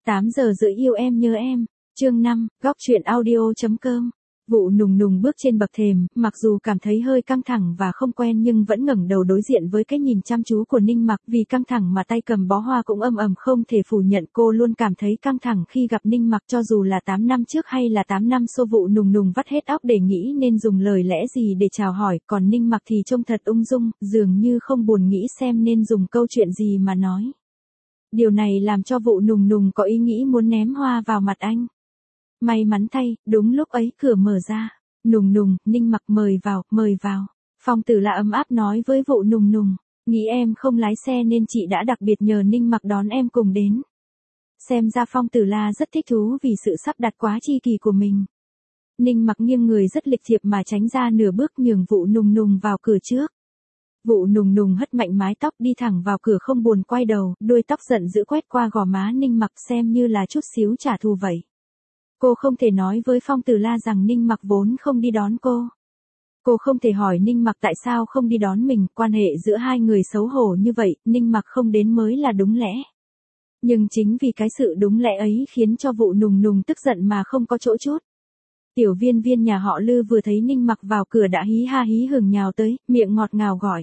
8 giờ rưỡi yêu em nhớ em, chương 5, góc truyện audio.com. Vụ Nùng Nùng bước trên bậc thềm, mặc dù cảm thấy hơi căng thẳng và không quen nhưng vẫn ngẩng đầu đối diện với cái nhìn chăm chú của Ninh Mặc, vì căng thẳng mà tay cầm bó hoa cũng ầm ầm không thể phủ nhận. Cô luôn cảm thấy căng thẳng khi gặp Ninh Mặc, cho dù là 8 năm trước hay là 8 năm sau. Vụ Nùng Nùng vắt hết óc để nghĩ nên dùng lời lẽ gì để chào hỏi, còn Ninh Mặc thì trông thật ung dung, dường như không buồn nghĩ xem nên dùng câu chuyện gì mà nói. Điều này làm cho Vụ Nùng Nùng có ý nghĩ muốn ném hoa vào mặt anh. May mắn thay, đúng lúc ấy cửa mở ra. Nùng Nùng, Ninh Mặc mời vào, mời vào. Phong Tử La ấm áp nói với Vụ Nùng Nùng, nghĩ em không lái xe nên chị đã đặc biệt nhờ Ninh Mặc đón em cùng đến. Xem ra Phong Tử La rất thích thú vì sự sắp đặt quá chi kỳ của mình. Ninh Mặc nghiêng người rất lịch thiệp mà tránh ra nửa bước nhường Vụ Nùng Nùng vào cửa trước. Vụ Nùng Nùng hất mạnh mái tóc đi thẳng vào cửa không buồn quay đầu, đuôi tóc giận dữ quét qua gò má Ninh Mặc xem như là chút xíu trả thù vậy. Cô không thể nói với Phong Tử La rằng Ninh Mặc vốn không đi đón cô. Cô không thể hỏi Ninh Mặc tại sao không đi đón mình, quan hệ giữa hai người xấu hổ như vậy, Ninh Mặc không đến mới là đúng lẽ. Nhưng chính vì cái sự đúng lẽ ấy khiến cho Vụ Nùng Nùng tức giận mà không có chỗ trút. Tiểu Viên Viên nhà họ Lư vừa thấy Ninh Mặc vào cửa đã hí ha hí hửng nhào tới, miệng ngọt ngào gọi.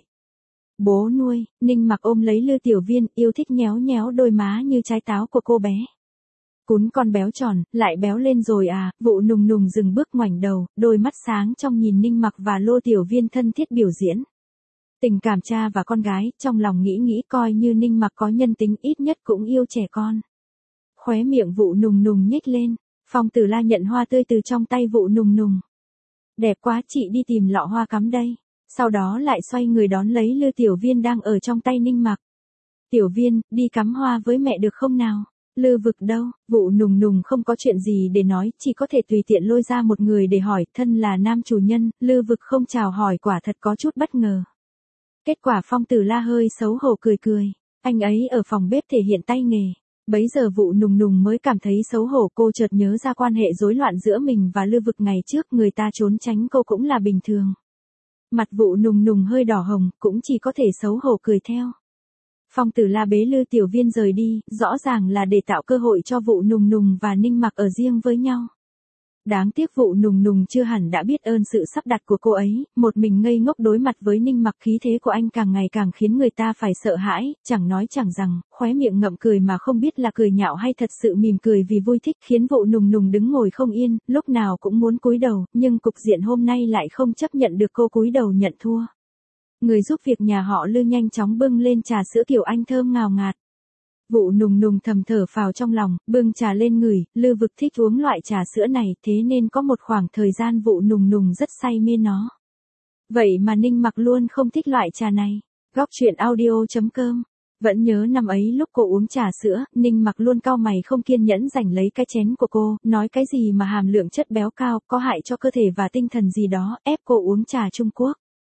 Bố nuôi. Ninh Mặc ôm lấy Lư Tiểu Viên, yêu thích nhéo nhéo đôi má như trái táo của cô bé. Cún con béo tròn, lại béo lên rồi à. Vụ Nùng Nùng dừng bước ngoảnh đầu, đôi mắt sáng trong nhìn Ninh Mặc và Lô Tiểu Viên thân thiết biểu diễn. Tình cảm cha và con gái, trong lòng nghĩ coi như Ninh Mặc có nhân tính ít nhất cũng yêu trẻ con. Khóe miệng Vụ Nùng Nùng nhếch lên, Phong Tử La nhận hoa tươi từ trong tay Vụ Nùng Nùng. Đẹp quá, chị đi tìm lọ hoa cắm đây. Sau đó lại xoay người đón lấy Lư Tiểu Viên đang ở trong tay Ninh Mặc. Tiểu Viên, đi cắm hoa với mẹ được không nào? Lư Vực đâu? Vụ Nùng Nùng không có chuyện gì để nói, chỉ có thể tùy tiện lôi ra một người để hỏi, thân là nam chủ nhân, Lư Vực không chào hỏi quả thật có chút bất ngờ. Kết quả Phong Tử La hơi xấu hổ cười cười, anh ấy ở phòng bếp thể hiện tay nghề. Bấy giờ Vụ Nùng Nùng mới cảm thấy xấu hổ, cô chợt nhớ ra quan hệ rối loạn giữa mình và Lư Vực ngày trước, người ta trốn tránh cô cũng là bình thường. Mặt Vụ Nùng Nùng hơi đỏ hồng, cũng chỉ có thể xấu hổ cười theo. Phong Tử La bế Lư Tiểu Viên rời đi, rõ ràng là để tạo cơ hội cho Vụ Nùng Nùng và Ninh Mặc ở riêng với nhau. Đáng tiếc Vụ Nùng Nùng chưa hẳn đã biết ơn sự sắp đặt của cô ấy, một mình ngây ngốc đối mặt với Ninh Mặc, khí thế của anh càng ngày càng khiến người ta phải sợ hãi, chẳng nói chẳng rằng, khóe miệng ngậm cười mà không biết là cười nhạo hay thật sự mỉm cười vì vui thích, khiến Vụ Nùng Nùng đứng ngồi không yên, lúc nào cũng muốn cúi đầu, nhưng cục diện hôm nay lại không chấp nhận được cô cúi đầu nhận thua. Người giúp việc nhà họ Lư nhanh chóng bưng lên trà sữa kiểu Anh thơm ngào ngạt. Vụ Nùng Nùng thầm thở phào trong lòng, bưng trà lên ngửi, Lư Vực thích uống loại trà sữa này, thế nên có một khoảng thời gian Vụ Nùng Nùng rất say mê nó. Vậy mà Ninh Mặc luôn không thích loại trà này. Góc truyện audio.com. Vẫn nhớ năm ấy lúc cô uống trà sữa, Ninh Mặc luôn cau mày không kiên nhẫn giành lấy cái chén của cô, nói cái gì mà hàm lượng chất béo cao, có hại cho cơ thể và tinh thần gì đó, ép cô uống trà Trung Quốc.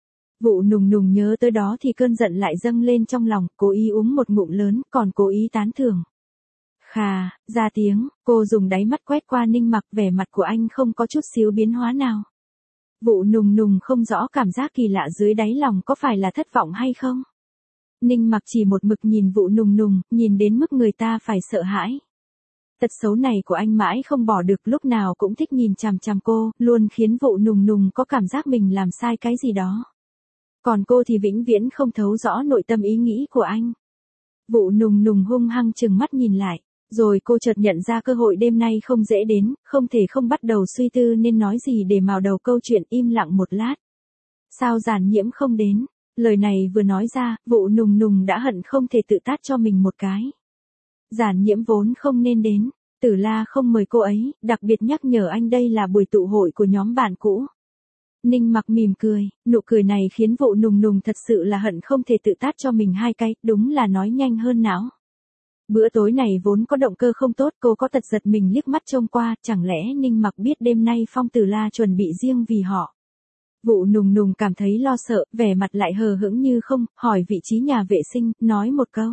Vụ Nùng Nùng nhớ tới đó thì cơn giận lại dâng lên trong lòng, cố ý uống một ngụm lớn, còn cố ý tán thưởng. Khà, ra tiếng, cô dùng đáy mắt quét qua Ninh Mặc, vẻ mặt của anh không có chút xíu biến hóa nào. Vụ Nùng Nùng không rõ cảm giác kỳ lạ dưới đáy lòng có phải là thất vọng hay không. Ninh Mặc chỉ một mực nhìn Vụ Nùng Nùng, nhìn đến mức người ta phải sợ hãi. Tật xấu này của anh mãi không bỏ được, lúc nào cũng thích nhìn chằm chằm cô, luôn khiến Vụ Nùng Nùng có cảm giác mình làm sai cái gì đó. Còn cô thì vĩnh viễn không thấu rõ nội tâm ý nghĩ của anh. Vụ Nùng Nùng hung hăng trừng mắt nhìn lại, rồi cô chợt nhận ra cơ hội đêm nay không dễ đến, không thể không bắt đầu suy tư nên nói gì để mào đầu câu chuyện, im lặng một lát. Sao Giản Nhiễm không đến? Lời này vừa nói ra, Vụ Nùng Nùng đã hận không thể tự tát cho mình một cái. Giản Nhiễm vốn không nên đến, Tử La không mời cô ấy, đặc biệt nhắc nhở anh đây là buổi tụ hội của nhóm bạn cũ. Ninh Mặc mỉm cười, nụ cười này khiến Vụ Nùng Nùng thật sự là hận không thể tự tát cho mình hai cái, đúng là nói nhanh hơn não. Bữa tối này vốn có động cơ không tốt, cô có tật giật mình liếc mắt trông qua, chẳng lẽ Ninh Mặc biết đêm nay Phong Tử La chuẩn bị riêng vì họ. Vụ Nùng Nùng cảm thấy lo sợ, vẻ mặt lại hờ hững như không, hỏi vị trí nhà vệ sinh, nói một câu.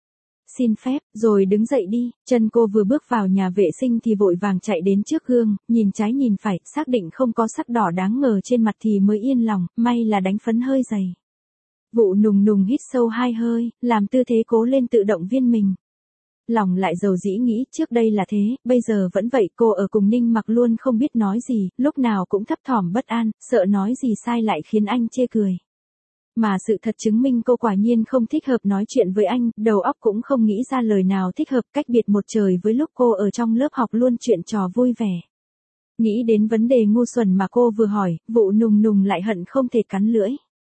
Xin phép, rồi đứng dậy đi. Chân cô vừa bước vào nhà vệ sinh thì vội vàng chạy đến trước gương, nhìn trái nhìn phải, xác định không có sắc đỏ đáng ngờ trên mặt thì mới yên lòng, may là đánh phấn hơi dày. Vụ Nùng Nùng hít sâu hai hơi, làm tư thế cố lên tự động viên mình. Lòng lại dầu dĩ nghĩ trước đây là thế, bây giờ vẫn vậy. Cô ở cùng Ninh Mặc luôn không biết nói gì, lúc nào cũng thấp thỏm bất an, sợ nói gì sai lại khiến anh chê cười. Mà sự thật chứng minh cô quả nhiên không thích hợp nói chuyện với anh, đầu óc cũng không nghĩ ra lời nào thích hợp, cách biệt một trời với lúc cô ở trong lớp học luôn chuyện trò vui vẻ. Nghĩ đến vấn đề ngu xuẩn mà cô vừa hỏi, Vụ Nùng Nùng lại hận không thể cắn lưỡi.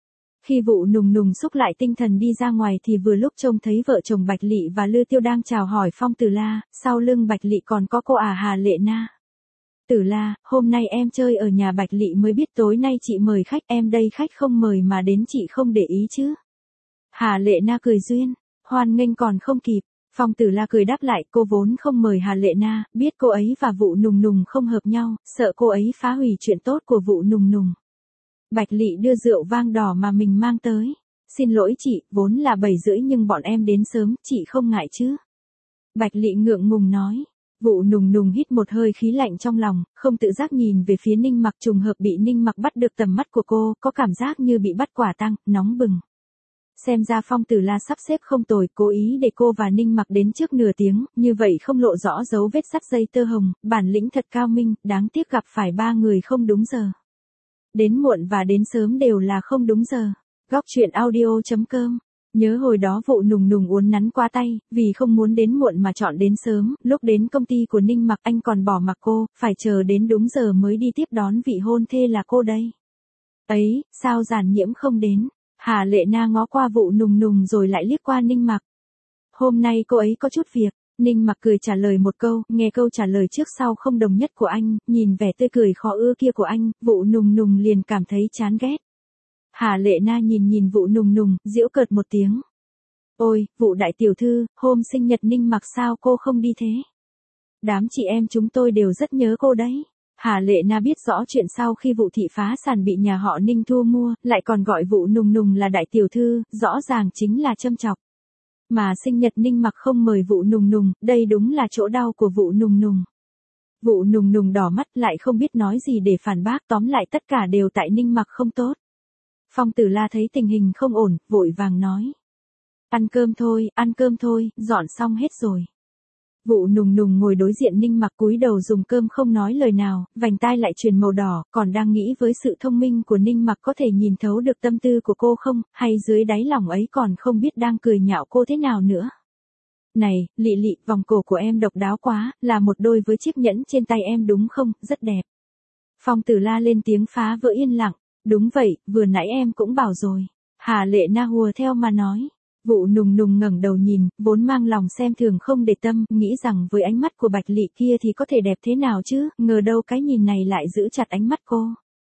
Khi Vụ Nùng Nùng xúc lại tinh thần đi ra ngoài thì vừa lúc trông thấy vợ chồng Bạch Lị và Lư Tiêu đang chào hỏi Phong Tử La, sau lưng Bạch Lị còn có cô Hà Lệ Na. Tử La, hôm nay em chơi ở nhà Bạch Lị mới biết tối nay chị mời khách, em đây khách không mời mà đến chị không để ý chứ. Hà Lệ Na cười duyên, hoan nghênh còn không kịp. Phong Tử La cười đáp lại, cô vốn không mời Hà Lệ Na, biết cô ấy và Vụ Nùng Nùng không hợp nhau, sợ cô ấy phá hủy chuyện tốt của Vụ Nùng Nùng. Bạch Lị đưa rượu vang đỏ mà mình mang tới. Xin lỗi chị, vốn là 7:30 nhưng bọn em đến sớm, chị không ngại chứ? Bạch Lị ngượng ngùng nói. Vụ Nùng Nùng hít một hơi khí lạnh trong lòng, không tự giác nhìn về phía Ninh Mặc, trùng hợp bị Ninh Mặc bắt được tầm mắt của cô, có cảm giác như bị bắt quả tang, nóng bừng. Xem ra Phong Tử La sắp xếp không tồi, cố ý để cô và Ninh Mặc đến trước nửa tiếng, như vậy không lộ rõ dấu vết dắt dây tơ hồng, bản lĩnh thật cao minh, đáng tiếc gặp phải ba người không đúng giờ. Đến muộn và đến sớm đều là không đúng giờ. Góc truyện audio.com. Nhớ hồi đó Vụ Nùng Nùng uốn nắn qua tay, vì không muốn đến muộn mà chọn đến sớm, lúc đến công ty của Ninh Mặc anh còn bỏ mặc cô, phải chờ đến đúng giờ mới đi tiếp đón vị hôn thê là cô đây. Ấy, sao Giản Nhiễm không đến? Hà Lệ Na ngó qua Vụ Nùng Nùng rồi lại liếc qua Ninh Mặc. Hôm nay cô ấy có chút việc. Ninh Mặc cười trả lời một câu, nghe câu trả lời trước sau không đồng nhất của anh, nhìn vẻ tươi cười khó ưa kia của anh, Vụ Nùng Nùng liền cảm thấy chán ghét. Hà Lệ Na nhìn Vụ Nùng Nùng, giễu cợt một tiếng. Ôi, Vụ đại tiểu thư, hôm sinh nhật Ninh Mặc sao cô không đi thế? Đám chị em chúng tôi đều rất nhớ cô đấy. Hà Lệ Na biết rõ chuyện sau khi Vụ thị phá sản bị nhà họ Ninh thu mua, lại còn gọi Vụ Nùng Nùng là đại tiểu thư, rõ ràng chính là châm chọc. Mà sinh nhật Ninh Mặc không mời Vụ Nùng Nùng, đây đúng là chỗ đau của Vụ Nùng Nùng. Vụ Nùng Nùng đỏ mắt lại không biết nói gì để phản bác, tóm lại tất cả đều tại Ninh Mặc không tốt. Phong Tử La thấy tình hình không ổn, vội vàng nói. Ăn cơm thôi, dọn xong hết rồi. Vụ Nùng Nùng ngồi đối diện Ninh Mặc cúi đầu dùng cơm không nói lời nào, vành tai lại truyền màu đỏ, còn đang nghĩ với sự thông minh của Ninh Mặc có thể nhìn thấu được tâm tư của cô không, hay dưới đáy lòng ấy còn không biết đang cười nhạo cô thế nào nữa. Này, Lị Lị, vòng cổ của em độc đáo quá, là một đôi với chiếc nhẫn trên tay em đúng không, rất đẹp. Phong Tử La lên tiếng phá vỡ yên lặng. Đúng vậy, vừa nãy em cũng bảo rồi. Hà Lệ Na hùa theo mà nói. Vụ Nùng Nùng ngẩng đầu nhìn, vốn mang lòng xem thường không để tâm, nghĩ rằng với ánh mắt của Bạch Lị kia thì có thể đẹp thế nào chứ, ngờ đâu cái nhìn này lại giữ chặt ánh mắt cô.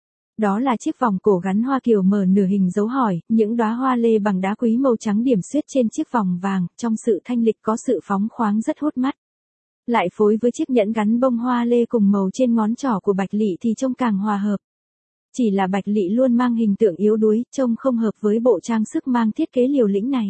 Đó là chiếc vòng cổ gắn hoa kiều mở nửa hình dấu hỏi, những đóa hoa lê bằng đá quý màu trắng điểm xuyết trên chiếc vòng vàng, trong sự thanh lịch có sự phóng khoáng rất hút mắt. Lại phối với chiếc nhẫn gắn bông hoa lê cùng màu trên ngón trỏ của Bạch Lị thì trông càng hòa hợp. Chỉ là Bạch Lị luôn mang hình tượng yếu đuối, trông không hợp với bộ trang sức mang thiết kế liều lĩnh này.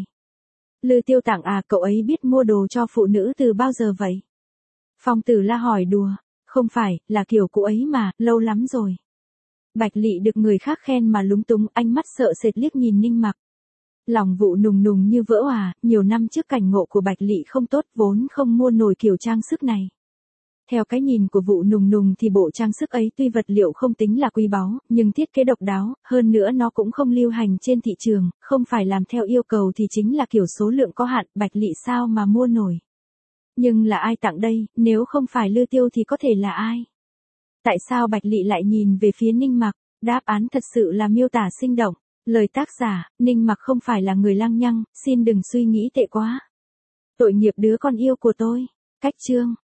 Lư Tiêu Tảng à, cậu ấy biết mua đồ cho phụ nữ từ bao giờ vậy? Phong Tử La hỏi đùa, không phải, là kiểu cũ ấy mà, lâu lắm rồi. Bạch Lị được người khác khen mà lúng túng, ánh mắt sợ sệt liếc nhìn Ninh Mặc. Lòng Vụ Nùng Nùng như vỡ òa, nhiều năm trước cảnh ngộ của Bạch Lị không tốt, vốn không mua nổi kiểu trang sức này. Theo cái nhìn của Vụ Nùng Nùng thì bộ trang sức ấy tuy vật liệu không tính là quý báu, nhưng thiết kế độc đáo, hơn nữa nó cũng không lưu hành trên thị trường, không phải làm theo yêu cầu thì chính là kiểu số lượng có hạn, Bạch Lị sao mà mua nổi. Nhưng là ai tặng đây, nếu không phải Lư Tiêu thì có thể là ai? Tại sao Bạch Lị lại nhìn về phía Ninh Mặc? Đáp án thật sự là miêu tả sinh động. Lời tác giả, Ninh Mặc không phải là người lăng nhăng, xin đừng suy nghĩ tệ quá. Tội nghiệp đứa con yêu của tôi. Cách chương.